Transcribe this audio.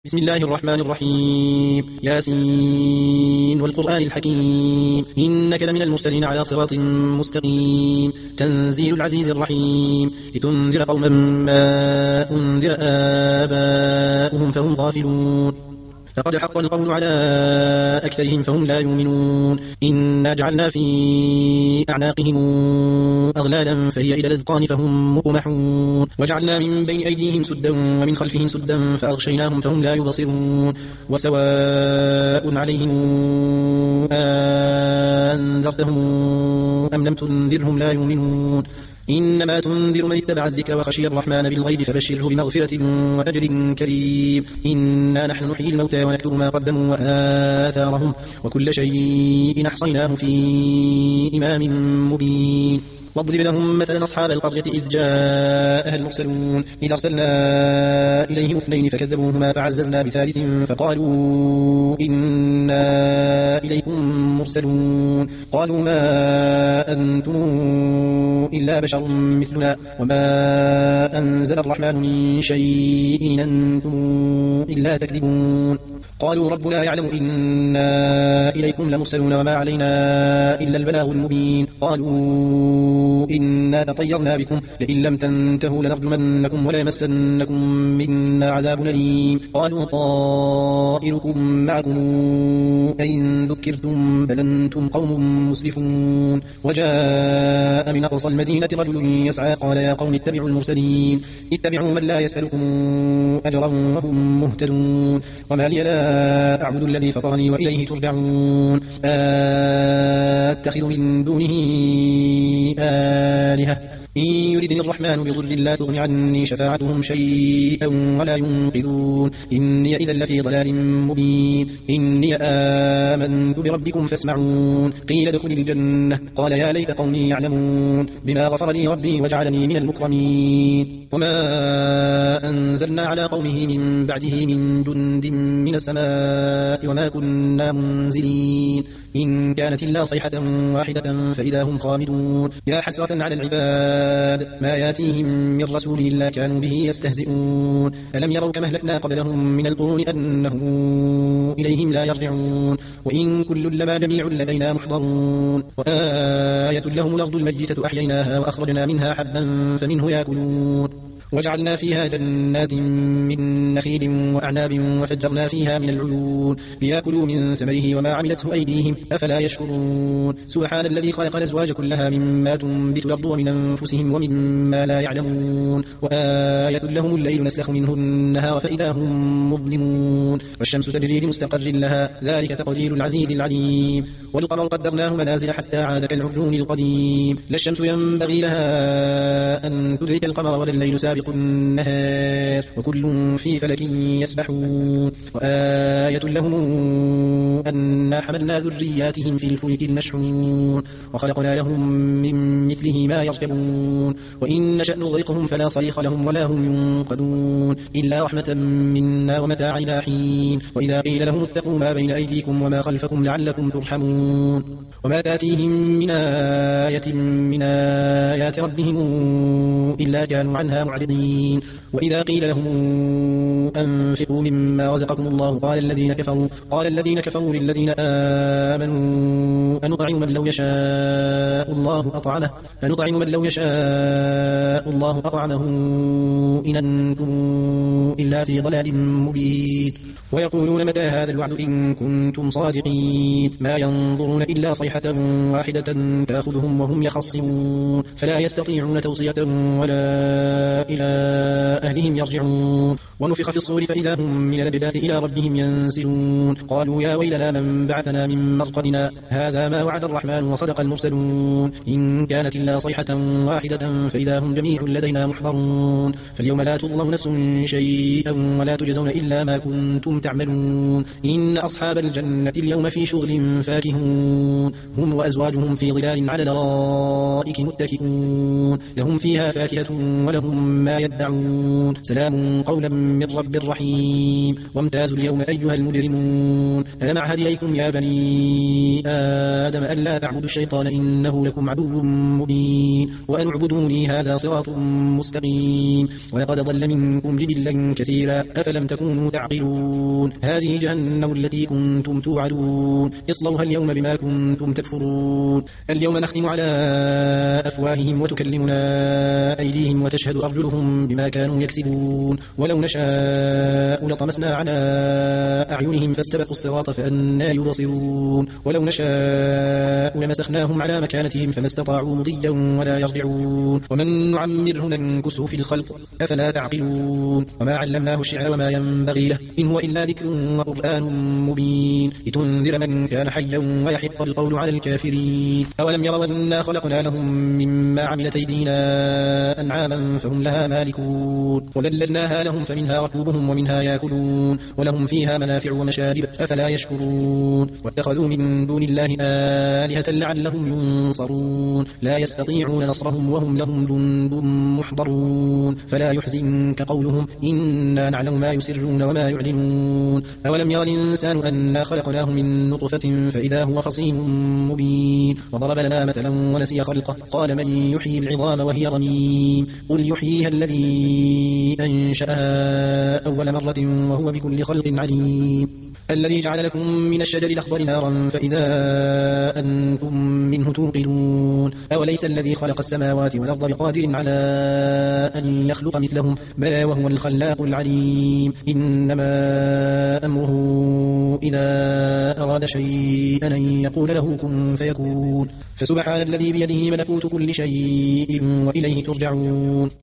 بسم الله الرحمن الرحيم. ياسين والقرآن الحكيم إنك لمن المرسلين على صراط مستقيم تنزيل العزيز الرحيم لتنذر قوما ما أنذر آباؤهم فهم غافلون لقد حق القول على أكثرهم فهم لا يؤمنون إنا جعلنا في أعناقهم أغلالا فهي إلى الأذقان فهم مقمحون وجعلنا من بين أيديهم سدا ومن خلفهم سدا فأغشيناهم فهم لا يبصرون وسواء عليهم أنذرتهم أم لم تنذرهم لا يؤمنون إنما تنذر من اتبع الذكر وخشي الرحمن بالغيب فبشره بمغفرة وأجر كريم إنا نحن نحيي الموتى ونكتب ما قدموا وآثارهم وكل شيء أحصيناه في إمام مبين واضرب لهم مثلا أصحاب القرية إذ جاءها المرسلون إذ أرسلنا إليهم اثنين فكذبوهما فعززنا بثالث فقالوا إنا إليكم مرسلون قالوا ما أنتم إلا بشر مثلنا وما أنزل الرحمن من شيء إن أنتم إلا تكذبون قالوا ربنا يعلم إنا إليكم لمرسلون وما علينا إلا البلاغ المبين قالوا إنا تطيرنا بكم لئن لم تنتهوا لنرجمنكم ولا يمسنكم منا عذاب أليم قالوا طائركم معكم أئن ذكرتم بل أنتم قوم مسرفون وجاء من أقصى المدينة رجل يسعى قال يا قوم اتبعوا المرسلين اتبعوا من لا يسألكم أجرا وهم مهتدون وما لي لا أعبد الذي فطرني وإليه ترجعون أتخذ من دونه آلهة إن يردني الرحمن بضر لا تغن عني شفاعتهم شيئا ولا ينقذون إني إذا لفي ضلال مبين إني آمنت بربكم فاسمعون قيل ادخل الجنة قال يا ليت قومي يعلمون بما غفر لي ربي وجعلني من المكرمين وما أنزلنا على قومه من بعده من جند من السماء وما كنا منزلين إن كانت إلا صيحة واحدة فإذا هم خامدون يا حسرة على العباد ما ياتيهم من رسول إلا كانوا به يستهزئون ألم يروا كما أهلكنا قبلهم من القرون أنهم إليهم لا يرجعون وإن كل لما جميع لدينا محضرون وآية لهم الأرض الميتة أحييناها وأخرجنا منها حبا فمنه يأكلون وجعلنا فيها جنات من نخيل وأعناب وفجرنا فيها من العيون ليأكلوا من ثمره وما عملته أيديهم أفلا يشكرون سبحان الذي خلق الأزواج كلها مما تنبت الأرض ومن أنفسهم ومما لا يعلمون وآية لهم الليل نسلخ منه النهار فإذا هم مظلمون والشمس تجري لمستقر لها ذلك تقدير العزيز العليم والقمر قدرناه منازل حتى عاد كالعرجون القديم لا الشمس ينبغي لها أن تدرك القمر ولا الليل سابق النهار وكل في فلك يسبحون وآية لهم أنا حملنا ذرياتهم في الفلك المشحون وخلقنا لهم من مثله ما يركبون وإن نشأ نغرقهم فلا صريخ لهم ولا هم ينقذون إلا رحمة منا ومتاع إلى حين وإذا قيل لهم اتقوا ما بين أيديكم وما خلفكم لعلكم ترحمون وما تأتيهم من آية من آيات ربهم إلا كانوا عنها معرضين وإذا قيل لهم أنفقوا مما رزقكم الله قال الذين كفروا للذين آمنوا أنطعم من لو يشاء الله أطعمه إن أنتم إلا في ضلال مبين ويقولون متى هذا الوعد إن كنتم صادقين ما ينظرون إلا صيحة واحدة تأخذهم وهم يخصمون فلا يستطيعون توصية ولا إلى أهلهم يرجعون ونفخ في الصور فإذا هم من الأجداث إلى ربهم ينسلون قالوا يا ويلنا من بعثنا من مرقدنا هذا ما وعد الرحمن وصدق المرسلون إن كانت إلا صيحة واحدة فإذا هم جميع لدينا محضرون فاليوم لا تظلم نفس شيئا ولا تجزون إلا ما كنتم تعملون إن أصحاب الجنة اليوم في شغل فاكهون هم وأزواجهم في ظلال على الأرائك متكئون لهم فيها فاكهة ولهم ما يدعون سلام قولا من رب رحيم وامتازوا اليوم أيها المجرمون ألم أعهد إليكم يا بني آدم ألا تعبدوا الشيطان إنه لكم عدو مبين وأن اعبدوني هذا صراط مستقيم ولقد ضل منكم جبلا كثيرا أفلم تكونوا تعقلون هذه جهنم التي كنتم توعدون اصلوها اليوم بما كنتم تكفرون اليوم نختم على أفواههم وتكلمنا أيديهم وتشهد أرجلهم بما كانوا يكسبون ولو نشاء لطمسنا على أعينهم فاستبقوا الصراط فأنى يبصرون ولو نشاء لمسخناهم على مكانتهم فما استطاعوا مضيا ولا يرجعون ومن نعمره ننكسه في الخلق أفلا تعقلون وما علمناه الشعر وما ينبغي له إن هو إلا ذكر وقرآن مبين لتنذر من كان حيا ويحق القول على الكافرين أولم يروا أنا خلقنا لهم مما عملت أيدينا أنعاما فهم لها مالكون وذللناها لهم فمنها ركوبهم ومنها يأكلون ولهم فيها منافع ومشارب أفلا يشكرون واتخذوا من دون الله آلهة لعلهم ينصرون لا يستطيعون نصرهم وهم لهم جند محضرون فلا يحزنك قولهم إنا نعلم ما يسرون وما يعلنون أولم يرى الإنسان أنا خلقناه من نطفة فإذا هو خصيم مبين وضرب لنا مثلا ونسي خلقه قال من يحيي العظام وهي رميم قل يحييها الذي أنشأها أول مرة وهو بكل خلق عليم الذي جعل لكم من الشجر الأخضر نارا فإذا أنتم منه توقدون أوليس الذي خلق السماوات والأرض بقادر على أن يخلق مثلهم بلى وهو الخلاق العليم إنما أمره إذا أراد شيئا أن يقول له كن فيكون فسبحان الذي بيده ملكوت كل شيء وإليه ترجعون